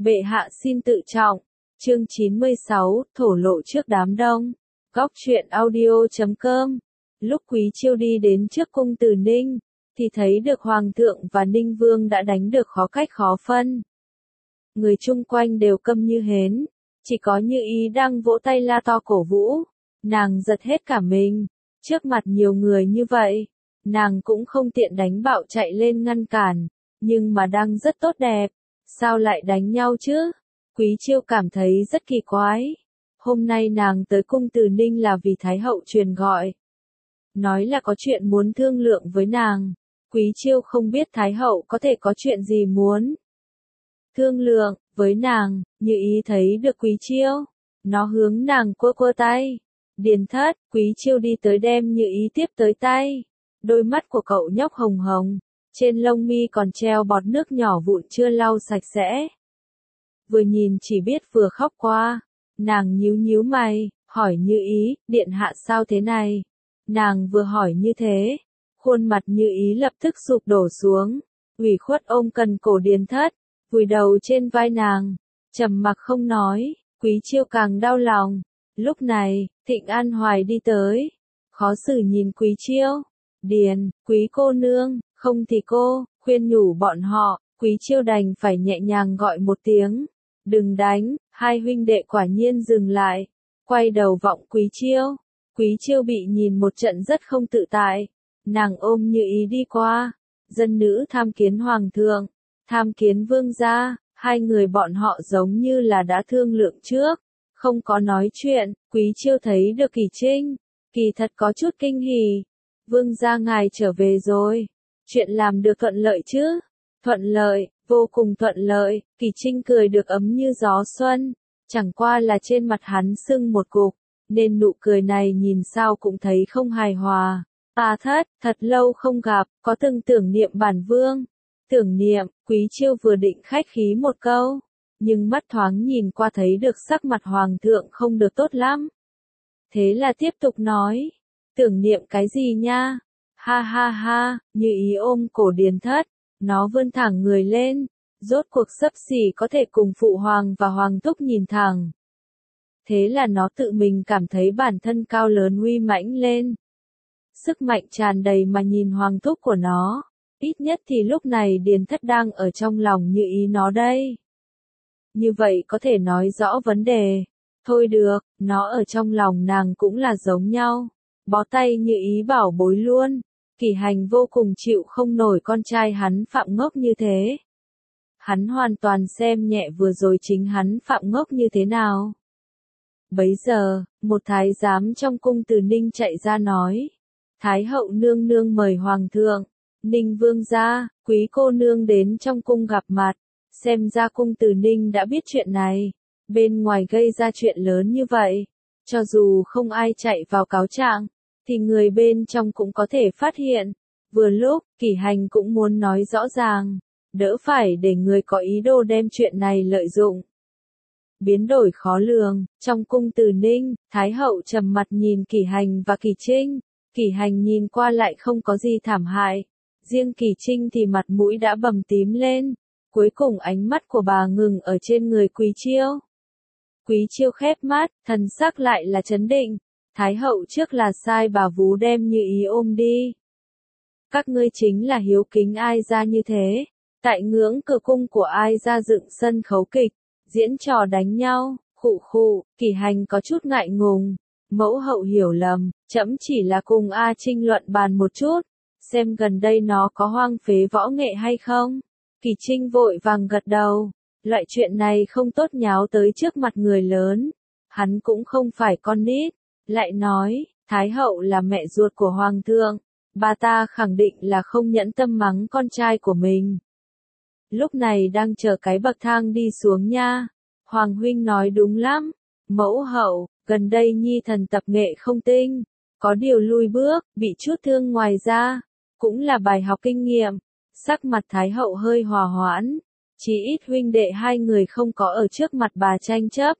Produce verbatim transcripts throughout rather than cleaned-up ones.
Bệ hạ xin tự trọng. Chương chín mươi sáu, thổ lộ trước đám đông. Góc truyện audio chấm com. Lúc Quý Chiêu đi đến trước cung Từ Ninh, thì thấy được Hoàng thượng và Ninh Vương đã đánh được khó cách khó phân. Người chung quanh đều câm như hến, chỉ có Như Ý đang vỗ tay la to cổ vũ. Nàng giật hết cả mình, trước mặt nhiều người như vậy, nàng cũng không tiện đánh bạo chạy lên ngăn cản, nhưng mà đang rất tốt đẹp, sao lại đánh nhau chứ? Quý Chiêu cảm thấy rất kỳ quái. Hôm nay nàng tới cung Từ Ninh là vì Thái hậu truyền gọi. Nói là có chuyện muốn thương lượng với nàng. Quý Chiêu không biết Thái hậu có thể có chuyện gì muốn thương lượng với nàng. Như Ý thấy được Quý Chiêu, nó hướng nàng quơ quơ tay. Điền Thất, Quý Chiêu đi tới đem Như Ý tiếp tới tay. Đôi mắt của cậu nhóc hồng hồng, trên lông mi còn treo bọt nước nhỏ vụn chưa lau sạch sẽ. Vừa nhìn chỉ biết vừa khóc qua. Nàng nhíu nhíu mày, hỏi Như Ý, điện hạ sao thế này? Nàng vừa hỏi như thế, khuôn mặt Như Ý lập tức sụp đổ xuống, ủy khuất ôm cần cổ Điền Thất, vùi đầu trên vai nàng, trầm mặc không nói. Quý Chiêu càng đau lòng. Lúc này, Thịnh An Hoài đi tới, khó xử nhìn Quý Chiêu. Điền, Quý cô nương, không thì cô, khuyên nhủ bọn họ. Quý Chiêu đành phải nhẹ nhàng gọi một tiếng, đừng đánh. Hai huynh đệ quả nhiên dừng lại, quay đầu vọng Quý Chiêu. Quý Chiêu bị nhìn một trận rất không tự tại, nàng ôm Như Ý đi qua. Dân nữ tham kiến hoàng thượng, tham kiến vương gia. Hai người bọn họ giống như là đã thương lượng trước, không có nói chuyện. Quý Chiêu thấy được Kỳ Trinh, kỳ thật có chút kinh hỉ. Vương gia ngài trở về rồi, chuyện làm được thuận lợi chứ? Thuận lợi, vô cùng thuận lợi. Kỳ Trinh cười được ấm như gió xuân, chẳng qua là trên mặt hắn sưng một cục, nên nụ cười này nhìn sao cũng thấy không hài hòa. A Thất, thật lâu không gặp, có từng tưởng niệm bản vương? Tưởng niệm. Quý Chiêu vừa định khách khí một câu, nhưng mắt thoáng nhìn qua thấy được sắc mặt hoàng thượng không được tốt lắm. Thế là tiếp tục nói, tưởng niệm cái gì nha? Ha ha ha. Như Ý ôm cổ Điền Thất, nó vươn thẳng người lên, rốt cuộc xấp xỉ có thể cùng phụ hoàng và hoàng thúc nhìn thẳng. Thế là nó tự mình cảm thấy bản thân cao lớn uy mãnh lên. Sức mạnh tràn đầy mà nhìn hoàng thúc của nó. Ít nhất thì lúc này Điền Thất đang ở trong lòng Như Ý nó đây. Như vậy có thể nói rõ vấn đề. Thôi được, nó ở trong lòng nàng cũng là giống nhau. Bó tay Như Ý bảo bối luôn. Kỷ Hành vô cùng chịu không nổi con trai hắn phạm ngốc như thế. Hắn hoàn toàn xem nhẹ vừa rồi chính hắn phạm ngốc như thế nào. Bấy giờ, một thái giám trong cung Từ Ninh chạy ra nói. Thái hậu nương nương mời hoàng thượng. Ninh vương gia, Quý cô nương đến trong cung gặp mặt. Xem ra cung Từ Ninh đã biết chuyện này. Bên ngoài gây ra chuyện lớn như vậy, cho dù không ai chạy vào cáo trạng, thì người bên trong cũng có thể phát hiện. Vừa lúc, Kỷ Hành cũng muốn nói rõ ràng, đỡ phải để người có ý đồ đem chuyện này lợi dụng. Biến đổi khó lường. Trong cung Từ Ninh, Thái hậu trầm mặt nhìn Kỷ Hành và Kỳ Trinh. Kỷ Hành nhìn qua lại không có gì thảm hại, riêng Kỳ Trinh thì mặt mũi đã bầm tím lên. Cuối cùng ánh mắt của bà ngừng ở trên người Quý Chiêu. Quý Chiêu khép mắt, thần sắc lại là trấn định. Thái hậu trước là sai bà vú đem Như Ý ôm đi. Các ngươi chính là hiếu kính ai ra như thế, tại ngưỡng cửa cung của ai ra dựng sân khấu kịch, diễn trò đánh nhau. Khụ khụ. Kỷ Hành có chút ngại ngùng. Mẫu hậu hiểu lầm, trẫm chỉ là cùng A Trinh luận bàn một chút, xem gần đây nó có hoang phế võ nghệ hay không. Kỳ Trinh vội vàng gật đầu. Loại chuyện này không tốt nháo tới trước mặt người lớn. Hắn cũng không phải con nít. Lại nói, Thái hậu là mẹ ruột của hoàng thượng, bà ta khẳng định là không nhẫn tâm mắng con trai của mình. Lúc này đang chờ cái bậc thang đi xuống nha. Hoàng huynh nói đúng lắm. Mẫu hậu, gần đây nhi thần tập nghệ không tinh, có điều lui bước, bị chút thương ngoài ra, cũng là bài học kinh nghiệm. Sắc mặt Thái hậu hơi hòa hoãn, chỉ ít huynh đệ hai người không có ở trước mặt bà tranh chấp.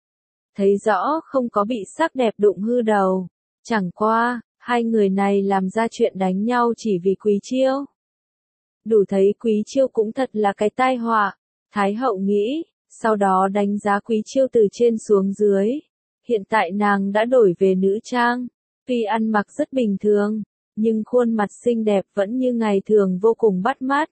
Thấy rõ không có bị sắc đẹp đụng hư đầu, chẳng qua, hai người này làm ra chuyện đánh nhau chỉ vì Quý Chiêu. Đủ thấy Quý Chiêu cũng thật là cái tai họa. Thái hậu nghĩ, sau đó đánh giá Quý Chiêu từ trên xuống dưới. Hiện tại nàng đã đổi về nữ trang, tuy ăn mặc rất bình thường, nhưng khuôn mặt xinh đẹp vẫn như ngày thường vô cùng bắt mắt.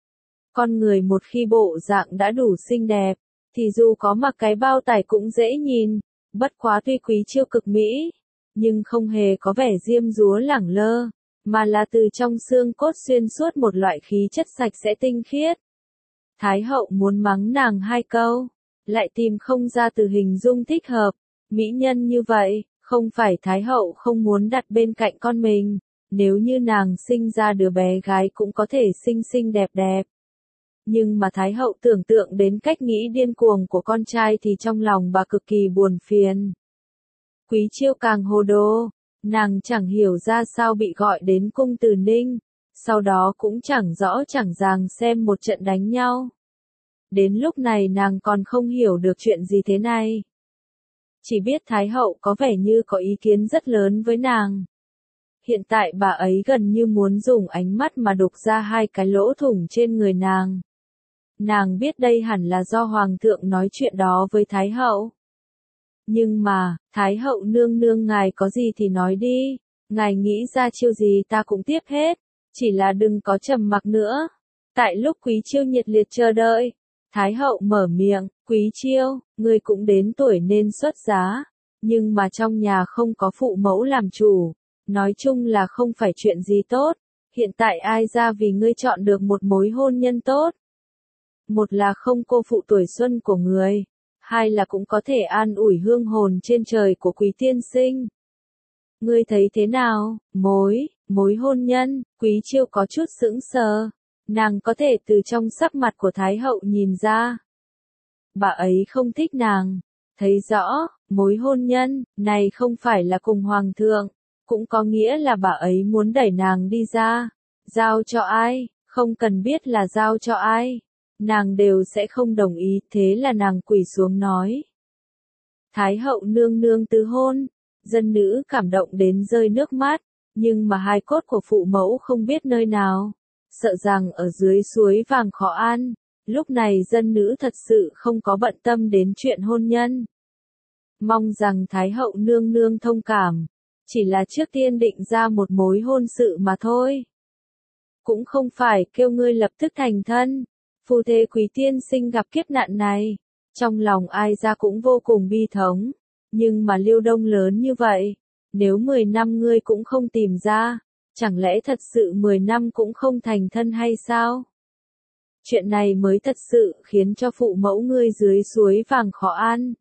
Con người một khi bộ dạng đã đủ xinh đẹp, thì dù có mặc cái bao tải cũng dễ nhìn, bất quá tuy Quý Chiêu cực mỹ, nhưng không hề có vẻ diêm dúa lẳng lơ, mà là từ trong xương cốt xuyên suốt một loại khí chất sạch sẽ tinh khiết. Thái hậu muốn mắng nàng hai câu, lại tìm không ra từ hình dung thích hợp, mỹ nhân như vậy, không phải Thái hậu không muốn đặt bên cạnh con mình, nếu như nàng sinh ra đứa bé gái cũng có thể xinh xinh đẹp đẹp. Nhưng mà Thái hậu tưởng tượng đến cách nghĩ điên cuồng của con trai thì trong lòng bà cực kỳ buồn phiền. Quý Chiêu càng hồ đồ, nàng chẳng hiểu ra sao bị gọi đến cung Từ Ninh, sau đó cũng chẳng rõ chẳng ràng xem một trận đánh nhau. Đến lúc này nàng còn không hiểu được chuyện gì thế này. Chỉ biết Thái hậu có vẻ như có ý kiến rất lớn với nàng. Hiện tại bà ấy gần như muốn dùng ánh mắt mà đục ra hai cái lỗ thủng trên người nàng. Nàng biết đây hẳn là do Hoàng thượng nói chuyện đó với Thái hậu. Nhưng mà, Thái hậu nương nương ngài có gì thì nói đi, ngài nghĩ ra chiêu gì ta cũng tiếp hết, chỉ là đừng có trầm mặc nữa. Tại lúc Quý Chiêu nhiệt liệt chờ đợi, Thái hậu mở miệng, Quý Chiêu, ngươi cũng đến tuổi nên xuất giá, nhưng mà trong nhà không có phụ mẫu làm chủ, nói chung là không phải chuyện gì tốt, hiện tại ai ra vì ngươi chọn được một mối hôn nhân tốt. Một là không cô phụ tuổi xuân của người, hai là cũng có thể an ủi hương hồn trên trời của Quý tiên sinh. Ngươi thấy thế nào, mối, mối hôn nhân, Quý Chiêu có chút sững sờ, nàng có thể từ trong sắc mặt của Thái hậu nhìn ra. Bà ấy không thích nàng, thấy rõ, mối hôn nhân, này không phải là cùng Hoàng thượng, cũng có nghĩa là bà ấy muốn đẩy nàng đi ra, giao cho ai, không cần biết là giao cho ai. Nàng đều sẽ không đồng ý, thế là nàng quỳ xuống nói. Thái hậu nương nương tứ hôn, dân nữ cảm động đến rơi nước mắt, nhưng mà hài cốt của phụ mẫu không biết nơi nào, sợ rằng ở dưới suối vàng khó an, lúc này dân nữ thật sự không có bận tâm đến chuyện hôn nhân. Mong rằng Thái hậu nương nương thông cảm, chỉ là trước tiên định ra một mối hôn sự mà thôi. Cũng không phải kêu ngươi lập tức thành thân. Phu thê Quý tiên sinh gặp kiếp nạn này, trong lòng ai ra cũng vô cùng bi thống, nhưng mà Liêu Đông lớn như vậy, nếu mười năm ngươi cũng không tìm ra, chẳng lẽ thật sự mười năm cũng không thành thân hay sao? Chuyện này mới thật sự khiến cho phụ mẫu ngươi dưới suối vàng khó an.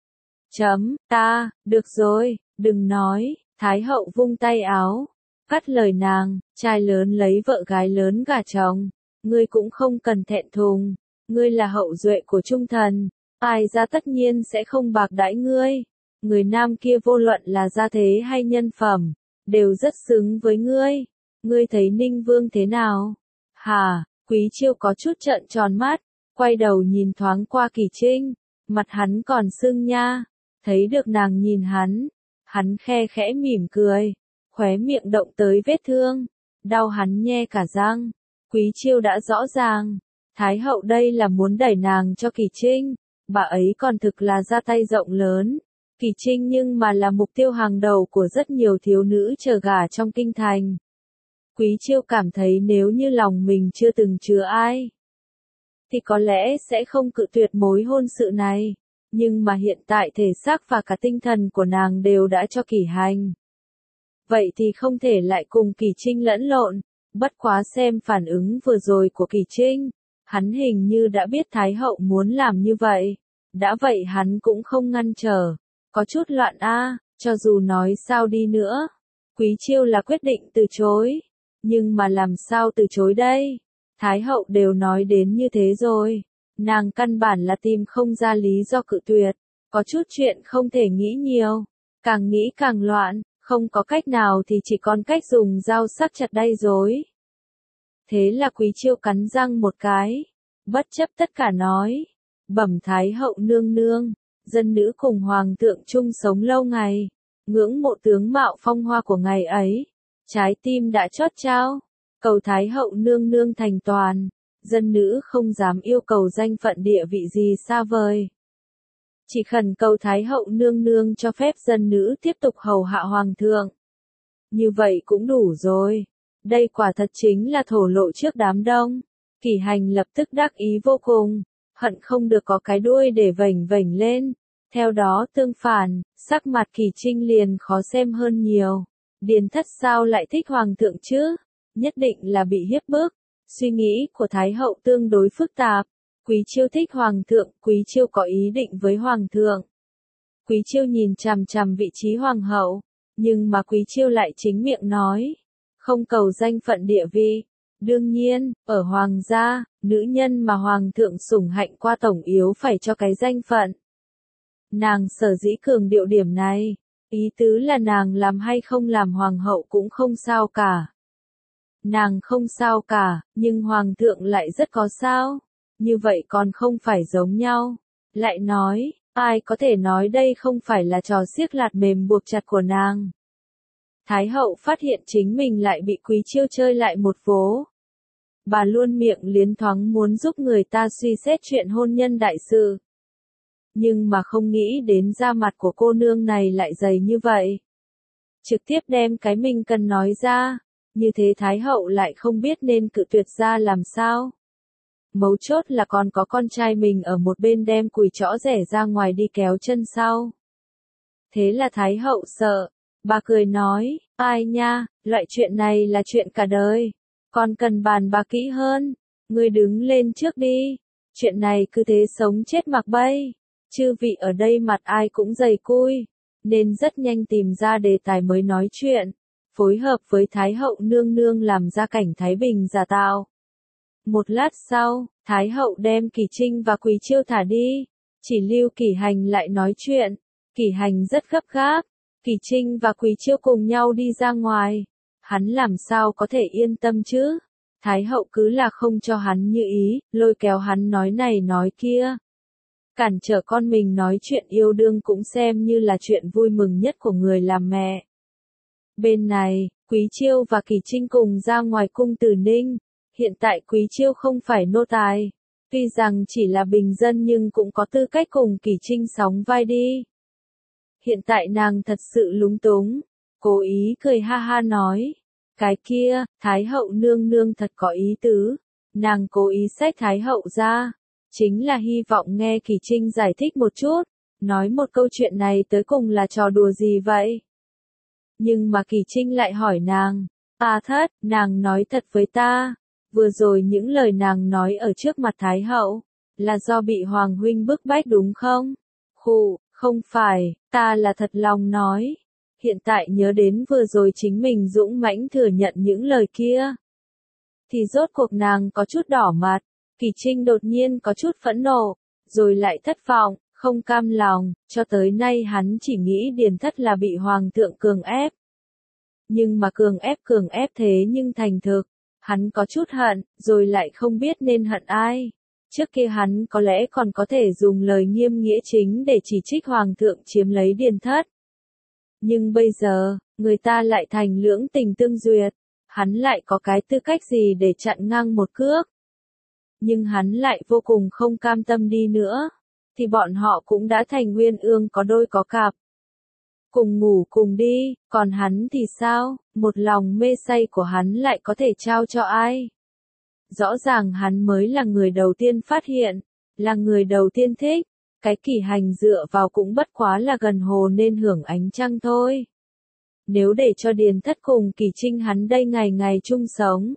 Chấm, ta, được rồi, đừng nói, Thái hậu vung tay áo, cắt lời nàng, trai lớn lấy vợ gái lớn gả chồng. Ngươi cũng không cần thẹn thùng, ngươi là hậu duệ của Trung thần, ai ra tất nhiên sẽ không bạc đãi ngươi. Người nam kia vô luận là gia thế hay nhân phẩm, đều rất xứng với ngươi. Ngươi thấy Ninh Vương thế nào? Hà, Quý Chiêu có chút trợn tròn mắt, quay đầu nhìn thoáng qua Kỳ Trinh, mặt hắn còn sưng nha, thấy được nàng nhìn hắn, hắn khe khẽ mỉm cười, khóe miệng động tới vết thương, đau hắn nhe cả răng. Quý Chiêu đã rõ ràng, Thái hậu đây là muốn đẩy nàng cho Kỳ Trinh, bà ấy còn thực là ra tay rộng lớn. Kỳ Trinh nhưng mà là mục tiêu hàng đầu của rất nhiều thiếu nữ chờ gả trong kinh thành. Quý Chiêu cảm thấy nếu như lòng mình chưa từng chứa ai, thì có lẽ sẽ không cự tuyệt mối hôn sự này, nhưng mà hiện tại thể xác và cả tinh thần của nàng đều đã cho Kỳ Hành. Vậy thì không thể lại cùng Kỳ Trinh lẫn lộn. Bất quá xem phản ứng vừa rồi của Kỳ Trinh, hắn hình như đã biết Thái hậu muốn làm như vậy, đã vậy hắn cũng không ngăn trở, có chút loạn a, cho dù nói sao đi nữa, Quý Chiêu là quyết định từ chối, nhưng mà làm sao từ chối đây, Thái hậu đều nói đến như thế rồi, nàng căn bản là tìm không ra lý do cự tuyệt, có chút chuyện không thể nghĩ nhiều, càng nghĩ càng loạn. Không có cách nào thì chỉ còn cách dùng dao sắc chặt đay rối. Thế là Quý Chiêu cắn răng một cái, bất chấp tất cả nói, bẩm Thái hậu nương nương, dân nữ cùng Hoàng thượng chung sống lâu ngày, ngưỡng mộ tướng mạo phong hoa của ngày ấy, trái tim đã chót trao, cầu Thái hậu nương nương thành toàn, dân nữ không dám yêu cầu danh phận địa vị gì xa vời. Chỉ khẩn cầu Thái hậu nương nương cho phép dân nữ tiếp tục hầu hạ hoàng thượng. Như vậy cũng đủ rồi. Đây quả thật chính là thổ lộ trước đám đông. Kỷ Hành lập tức đắc ý vô cùng, hận không được có cái đuôi để vểnh vểnh lên. Theo đó tương phản, sắc mặt Kỷ Trinh liền khó xem hơn nhiều. Điền Thất sao lại thích hoàng thượng chứ? Nhất định là bị hiếp bức. Suy nghĩ của Thái hậu tương đối phức tạp. Quý Chiêu thích hoàng thượng, Quý Chiêu có ý định với hoàng thượng. Quý Chiêu nhìn chằm chằm vị trí hoàng hậu, nhưng mà Quý Chiêu lại chính miệng nói, không cầu danh phận địa vị. Đương nhiên, ở hoàng gia, nữ nhân mà hoàng thượng sủng hạnh qua tổng yếu phải cho cái danh phận. Nàng sở dĩ cường điệu điểm này, ý tứ là nàng làm hay không làm hoàng hậu cũng không sao cả. Nàng không sao cả, nhưng hoàng thượng lại rất có sao. Như vậy còn không phải giống nhau. Lại nói, ai có thể nói đây không phải là trò siếc lạt mềm buộc chặt của nàng. Thái hậu phát hiện chính mình lại bị Quý Chiêu chơi lại một vố. Bà luôn miệng liến thoáng muốn giúp người ta suy xét chuyện hôn nhân đại sự. Nhưng mà không nghĩ đến da mặt của cô nương này lại dày như vậy. Trực tiếp đem cái mình cần nói ra, như thế Thái hậu lại không biết nên cự tuyệt ra làm sao. Mấu chốt là còn có con trai mình ở một bên đem cùi chõ rẻ ra ngoài đi kéo chân sau. Thế là Thái hậu sợ, bà cười nói, ai nha, loại chuyện này là chuyện cả đời, còn cần bàn bạc kỹ hơn, ngươi đứng lên trước đi, chuyện này cứ thế sống chết mặc bay, chư vị ở đây mặt ai cũng dày cui, nên rất nhanh tìm ra đề tài mới nói chuyện, phối hợp với Thái hậu nương nương làm ra cảnh Thái Bình giả tạo. Một lát sau, Thái hậu đem Kỷ Trinh và Quý Chiêu thả đi, chỉ lưu Kỷ Hành lại nói chuyện. Kỷ Hành rất gấp gáp, Kỷ Trinh và Quý Chiêu cùng nhau đi ra ngoài, hắn làm sao có thể yên tâm chứ? Thái hậu cứ là không cho hắn như ý, lôi kéo hắn nói này nói kia. Cản trở con mình nói chuyện yêu đương cũng xem như là chuyện vui mừng nhất của người làm mẹ. Bên này, Quý Chiêu và Kỷ Trinh cùng ra ngoài cung Từ Ninh. Hiện tại Quý Chiêu không phải nô tài, tuy rằng chỉ là bình dân nhưng cũng có tư cách cùng Kỷ Trinh sóng vai đi. Hiện tại nàng thật sự lúng túng, cố ý cười ha ha nói, cái kia, Thái hậu nương nương thật có ý tứ, nàng cố ý xách Thái hậu ra, chính là hy vọng nghe Kỷ Trinh giải thích một chút, nói một câu chuyện này tới cùng là trò đùa gì vậy? Nhưng mà Kỷ Trinh lại hỏi nàng, à thất, nàng nói thật với ta. Vừa rồi những lời nàng nói ở trước mặt Thái hậu, là do bị Hoàng huynh bức bách đúng không? Khụ, không phải, ta là thật lòng nói. Hiện tại nhớ đến vừa rồi chính mình dũng mãnh thừa nhận những lời kia. Thì rốt cuộc nàng có chút đỏ mặt, Kỷ Trinh đột nhiên có chút phẫn nộ, rồi lại thất vọng, không cam lòng, cho tới nay hắn chỉ nghĩ Điền Thất là bị Hoàng thượng cường ép. Nhưng mà cường ép cường ép thế nhưng thành thực. Hắn có chút hận, rồi lại không biết nên hận ai. Trước kia hắn có lẽ còn có thể dùng lời nghiêm nghĩa chính để chỉ trích Hoàng thượng chiếm lấy Điền Thất. Nhưng bây giờ, người ta lại thành lưỡng tình tương duyệt, hắn lại có cái tư cách gì để chặn ngang một cước. Nhưng hắn lại vô cùng không cam tâm đi nữa, thì bọn họ cũng đã thành uyên ương có đôi có cặp. Cùng ngủ cùng đi, còn hắn thì sao, một lòng mê say của hắn lại có thể trao cho ai? Rõ ràng hắn mới là người đầu tiên phát hiện, là người đầu tiên thích, cái Kỷ Hành dựa vào cũng bất quá là gần hồ nên hưởng ánh trăng thôi. Nếu để cho Điền Thất cùng Kỷ Trinh hắn đây ngày ngày chung sống,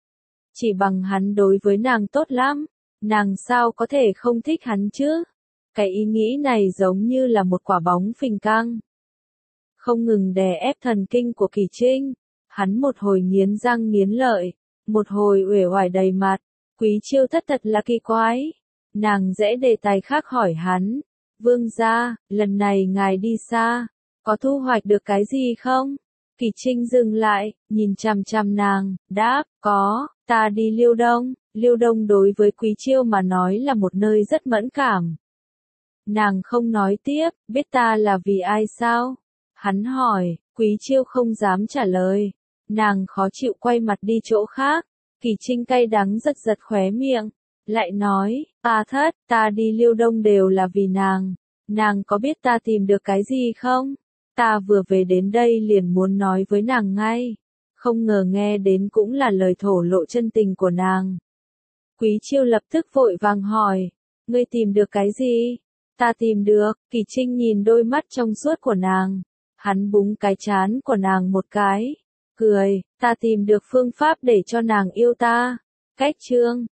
chỉ bằng hắn đối với nàng tốt lắm, nàng sao có thể không thích hắn chứ? Cái ý nghĩ này giống như là một quả bóng phình căng. Không ngừng đè ép thần kinh của Kỷ Trinh, hắn một hồi nghiến răng nghiến lợi, một hồi uể oải đầy mặt, Quý Chiêu thất thật là kỳ quái. Nàng dễ đề tài khác hỏi hắn, vương gia, lần này ngài đi xa, có thu hoạch được cái gì không? Kỷ Trinh dừng lại, nhìn chằm chằm nàng, đáp, có, ta đi Liêu Đông, Liêu Đông đối với Quý Chiêu mà nói là một nơi rất mẫn cảm. Nàng không nói tiếp, biết ta là vì ai sao? Hắn hỏi, Quý Chiêu không dám trả lời. Nàng khó chịu quay mặt đi chỗ khác. Kỳ Trinh cay đắng giật giật khóe miệng, lại nói, A Thất, ta đi Liêu Đông đều là vì nàng, nàng có biết ta tìm được cái gì không? Ta vừa về đến đây liền muốn nói với nàng ngay, không ngờ nghe đến cũng là lời thổ lộ chân tình của nàng. Quý Chiêu lập tức vội vàng hỏi, ngươi tìm được cái gì? Ta tìm được, Kỳ Trinh nhìn đôi mắt trong suốt của nàng, hắn búng cái trán của nàng một cái, cười, ta tìm được phương pháp để cho nàng yêu ta. Cách chương